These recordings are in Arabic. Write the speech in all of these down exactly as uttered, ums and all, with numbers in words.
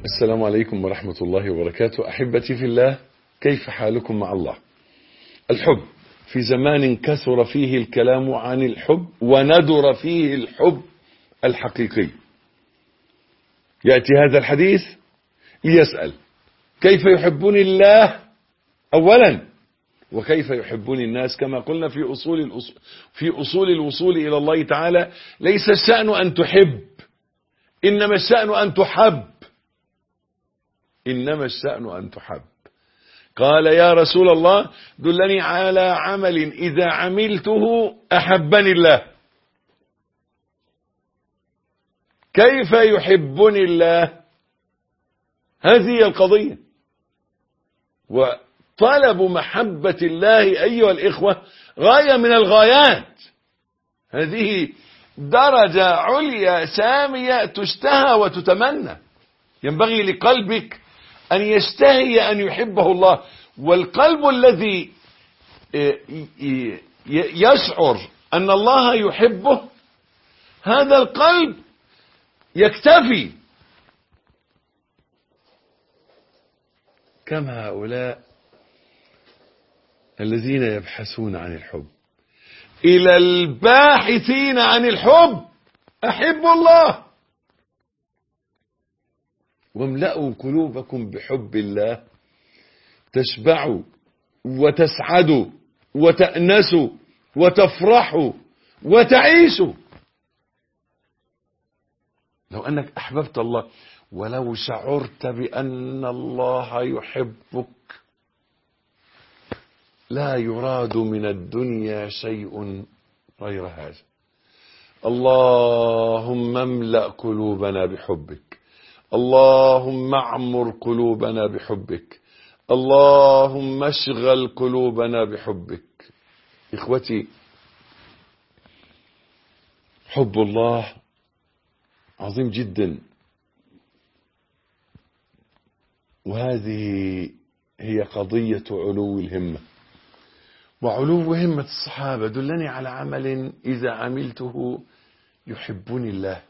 السلام عليكم ورحمة الله وبركاته. أحبتي في الله، كيف حالكم مع الله؟ الحب في زمان كثر فيه الكلام عن الحب وندر فيه الحب الحقيقي. يأتي هذا الحديث ليسأل كيف يحبني الله أولا، وكيف يحبني الناس. كما قلنا في أصول الأصول في أصول الوصول إلى الله تعالى، ليس الشأن أن تحب، إنما الشأن أن تحب. إنما الشأن أن تحب. قال يا رسول الله دلني على عمل إذا عملته أحبني الله. كيف يحبني الله؟ هذه هي القضية. وطلب محبة الله أيها الإخوة غاية من الغايات. هذه درجة عليا سامية تشتهى وتتمنى. ينبغي لقلبك أن يشتهي أن يحبه الله. والقلب الذي يشعر أن الله يحبه، هذا القلب يكتفي. كم هؤلاء الذين يبحثون عن الحب، إلى الباحثين عن الحب أحب الله. واملأوا قلوبكم بحب الله تشبعوا وتسعدوا وتأنسوا وتفرحوا وتعيشوا. لو أنك أحببت الله، ولو شعرت بأن الله يحبك، لا يراد من الدنيا شيء غير هذا. اللهم املأ قلوبنا بحبك، اللهم اعمر قلوبنا بحبك، اللهم اشغل قلوبنا بحبك. إخوتي، حب الله عظيم جدا، وهذه هي قضية علو الهمة وعلو همة الصحابة. دلني على عمل إذا عملته يحبني الله.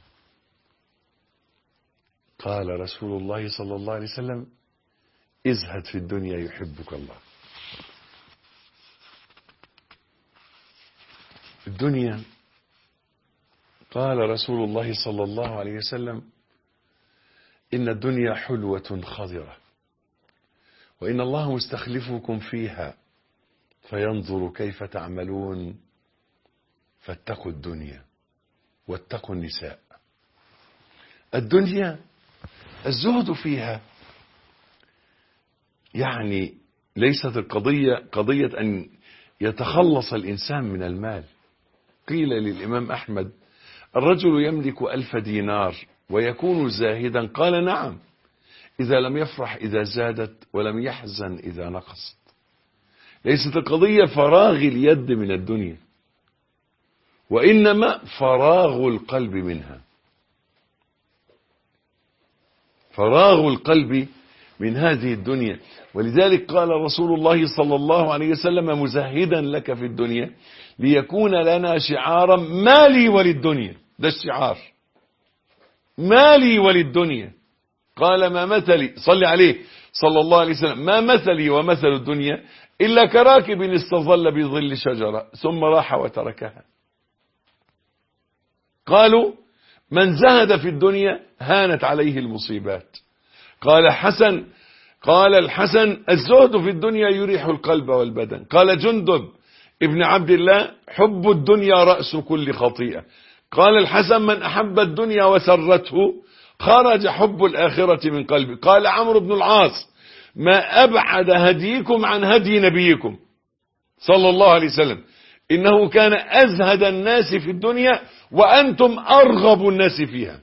قال رسول الله صلى الله عليه وسلم ازهد في الدنيا يحبك الله. الدنيا، قال رسول الله صلى الله عليه وسلم إن الدنيا حلوة خضرة، وإن الله مستخلفكم فيها فينظر كيف تعملون، فاتقوا الدنيا واتقوا النساء. الدنيا الزهد فيها يعني ليست القضية قضية أن يتخلص الإنسان من المال. قيل للإمام أحمد الرجل يملك ألف دينار ويكون زاهدا؟ قال نعم، إذا لم يفرح إذا زادت ولم يحزن إذا نقصت. ليست القضية فراغ اليد من الدنيا، وإنما فراغ القلب منها. فراغ القلب من هذه الدنيا. ولذلك قال رسول الله صلى الله عليه وسلم مزهدا لك في الدنيا ليكون لنا شعارا ما لي وللدنيا. ده الشعار، ما لي وللدنيا. قال ما مثلي، صلي عليه صلى الله عليه وسلم، ما مثلي ومثل الدنيا إلا كراكب استظل بظل شجرة ثم راح وتركها. قالوا من زهد في الدنيا هانت عليه المصيبات. قال حسن قال الحسن الزهد في الدنيا يريح القلب والبدن. قال جندب ابن عبد الله حب الدنيا رأس كل خطيئة. قال الحسن من أحب الدنيا وسرته خرج حب الآخرة من قلبه. قال عمرو بن العاص ما أبعد هديكم عن هدي نبيكم صلى الله عليه وسلم، إنه كان أزهد الناس في الدنيا وأنتم أرغب الناس فيها.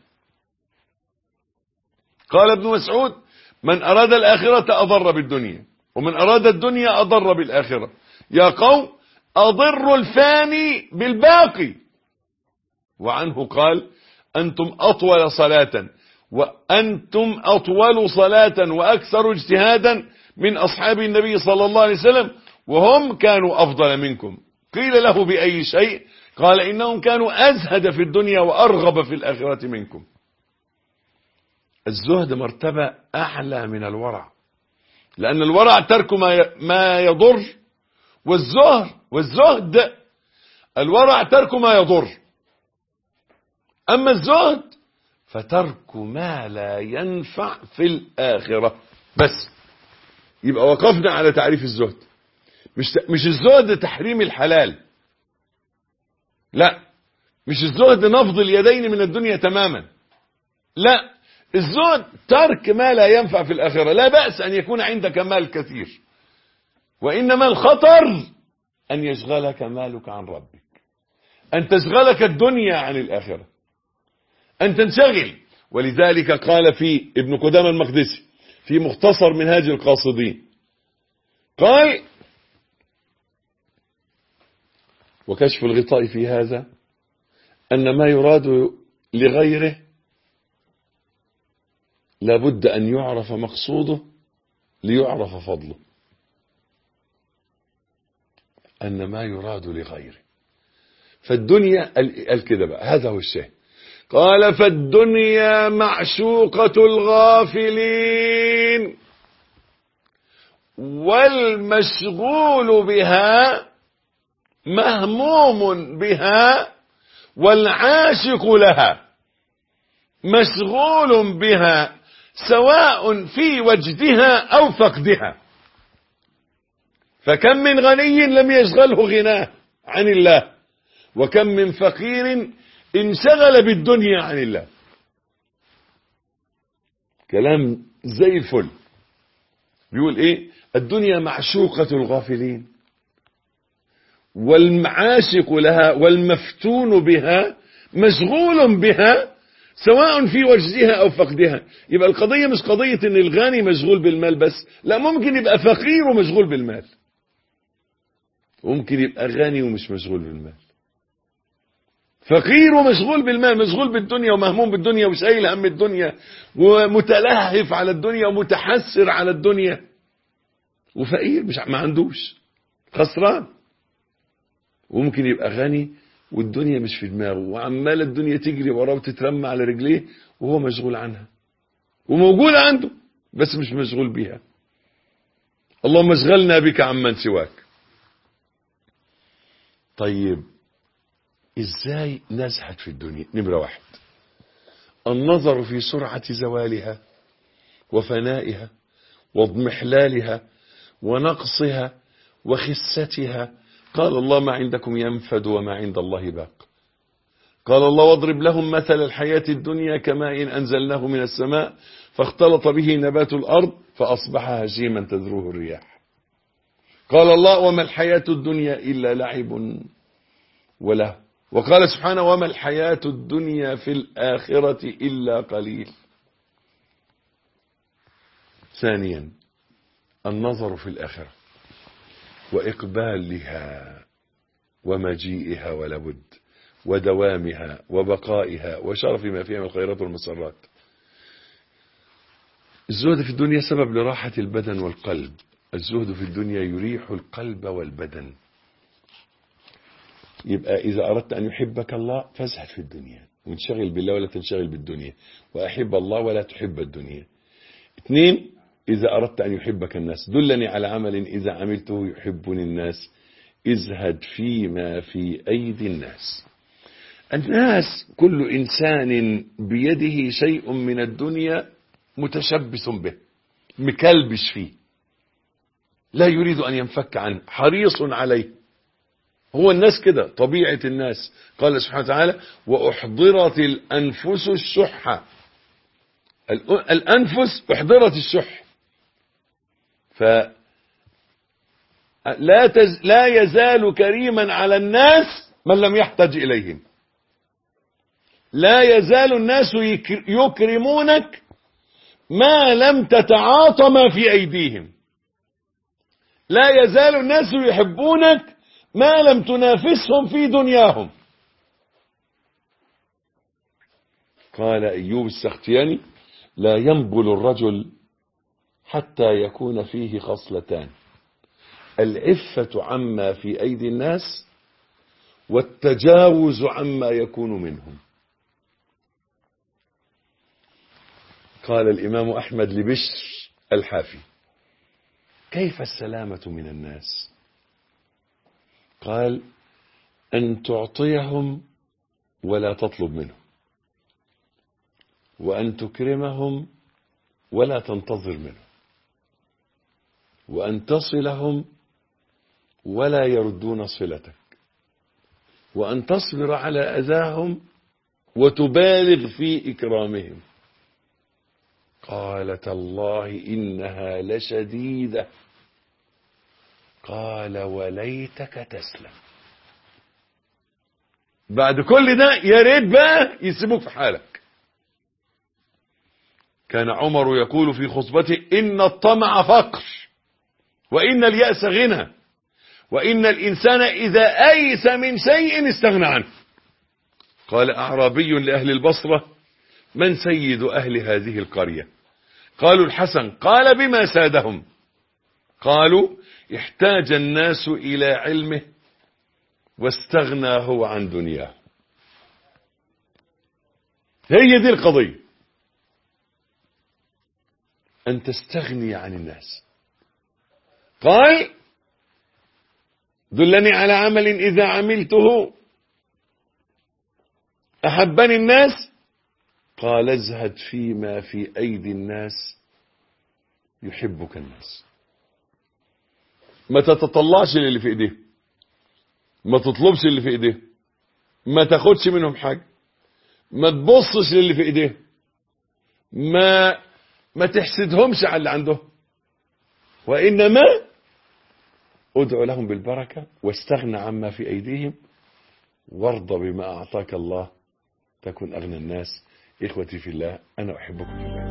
قال ابن مسعود من أراد الآخرة أضر بالدنيا، ومن أراد الدنيا أضر بالآخرة. يا قوم أضر الفاني بالباقي. وعنه قال أنتم أطول صلاة وأنتم أطول صلاة وأكثر اجتهادا من أصحاب النبي صلى الله عليه وسلم وهم كانوا أفضل منكم. قيل له بأي شيء؟ قال إنهم كانوا أزهد في الدنيا وأرغب في الآخرة منكم. الزهد مرتبة أعلى من الورع، لأن الورع ترك ما يضر، والزهد والزهد الورع ترك ما يضر، أما الزهد فترك ما لا ينفع في الآخرة. بس يبقى وقفنا على تعريف الزهد. مش مش الزهد تحريم الحلال، لا، مش الزهد نفض اليدين من الدنيا تماما، لا، الزهد ترك ما لا ينفع في الآخرة. لا بأس أن يكون عندك مال كثير، وإنما الخطر أن يشغلك مالك عن ربك، أن تشغلك الدنيا عن الآخرة، أن تنشغل. ولذلك قال في ابن قدامة المقدسي في مختصر منهاج القاصدين، قال: وكشف الغطاء في هذا أن ما يراد لغيره لابد أن يعرف مقصوده ليعرف فضله. أن ما يراد لغيره، فالدنيا قال كده بقى، هذا هو الشيء. قال: فالدنيا معشوقة الغافلين، والمشغول بها مهموم بها، والعاشق لها مشغول بها سواء في وجدها أو فقدها. فكم من غني لم يشغله غناه عن الله، وكم من فقير انشغل بالدنيا عن الله. كلام زي الفل. بيقول ايه؟ الدنيا معشوقة الغافلين، والمعاشق لها والمفتون بها مشغول بها سواء في وجدها او فقدها. يبقى القضية مش قضية ان الغني مشغول بالمال بس، لا، ممكن يبقى فقير ومشغول بالمال، ممكن يبقى غني ومش مشغول بالمال، فقير ومشغول بالمال، مشغول بالدنيا ومهموم بالدنيا وشايل هم الدنيا ومتلهف على الدنيا ومتحسر على الدنيا، وفقير مش ما عندوش، خسران. وممكن يبقى غني والدنيا مش في دماغه، وعمال الدنيا تجري وراه وتترمى على رجليه وهو مشغول عنها، وموجودة عنده بس مش مشغول بيها. اللهم اشغلنا بك عمن سواك. طيب ازاي نزهد في الدنيا؟ نمرة واحد، النظر في سرعة زوالها وفنائها واضمحلالها ونقصها وخستها. قال الله: ما عندكم ينفد وما عند الله باق. قال الله: واضرب لهم مثل الحياة الدنيا كماء إن أنزلناه من السماء فاختلط به نبات الأرض فأصبح هشيما تذروه الرياح. قال الله: وما الحياة الدنيا إلا لعب وله. وقال سبحانه: وما الحياة الدنيا في الآخرة إلا قليل. ثانيا، النظر في الآخرة وإقبالها ومجيئها ولابد ودوامها وبقائها وشرف ما فيها من الخيرات والمسرات. الزهد في الدنيا سبب لراحة البدن والقلب. الزهد في الدنيا يريح القلب والبدن. يبقى إذا أردت أن يحبك الله فازهد في الدنيا، وانشغل بالله ولا تنشغل بالدنيا، وأحب الله ولا تحب الدنيا. اثنين، إذا أردت أن يحبك الناس دلني على عمل إذا عملته يحبني الناس. ازهد فيما في أيدي الناس. الناس كل إنسان بيده شيء من الدنيا متشبث به، مكلبش فيه، لا يريد أن ينفك عنه، حريص عليه. هو الناس كده، طبيعة الناس. قال سبحانه وتعالى: وأحضرت الأنفس الشح. الأنفس أحضرت الشح. فلا تز... لا يزال كريما على الناس من لم يحتج إليهم. لا يزال الناس يكرمونك ما لم تتعاطى ما في أيديهم. لا يزال الناس يحبونك ما لم تنافسهم في دنياهم. قال أيوب السختياني: لا ينبل الرجل حتى يكون فيه خصلتان: العفة عما في أيدي الناس، والتجاوز عما يكون منهم. قال الإمام أحمد لبشر الحافي: كيف السلامة من الناس؟ قال: أن تعطيهم ولا تطلب منهم، وأن تكرمهم ولا تنتظر منهم، وأن تصلهم ولا يردون صلتك، وأن تصبر على أذاهم وتبالغ في إكرامهم. قال: تالله إنها لشديدة. قال: وليتك تسلم. بعد كل ده يا ريت بقى يسيبوك في حالك. كان عمر يقول في خطبته: إن الطمع فقر، وإن اليأس غنى، وإن الإنسان إذا أيس من شيء استغنى عنه. قال أعرابي لأهل البصرة: من سيد أهل هذه القرية؟ قالوا: الحسن. قال: بما سادهم؟ قالوا: احتاج الناس إلى علمه واستغنى هو عن دنياه. هي دي القضية، أن تستغني عن الناس. قال: دلني على عمل إذا عملته أحبني الناس. قال: ازهد فيما في أيدي الناس يحبك الناس. ما تتطلعش للي في ايديه، ما تطلبش اللي في ايديه، ما تاخدش منهم حاجة، ما تبصش للي في ايديه، ما ما تحسدهمش على اللي عندهم، وإنما ادعو لهم بالبركة واستغنى عما في أيديهم وارضى بما أعطاك الله تكن أغنى الناس. إخوتي في الله، أنا أحبكم في الله.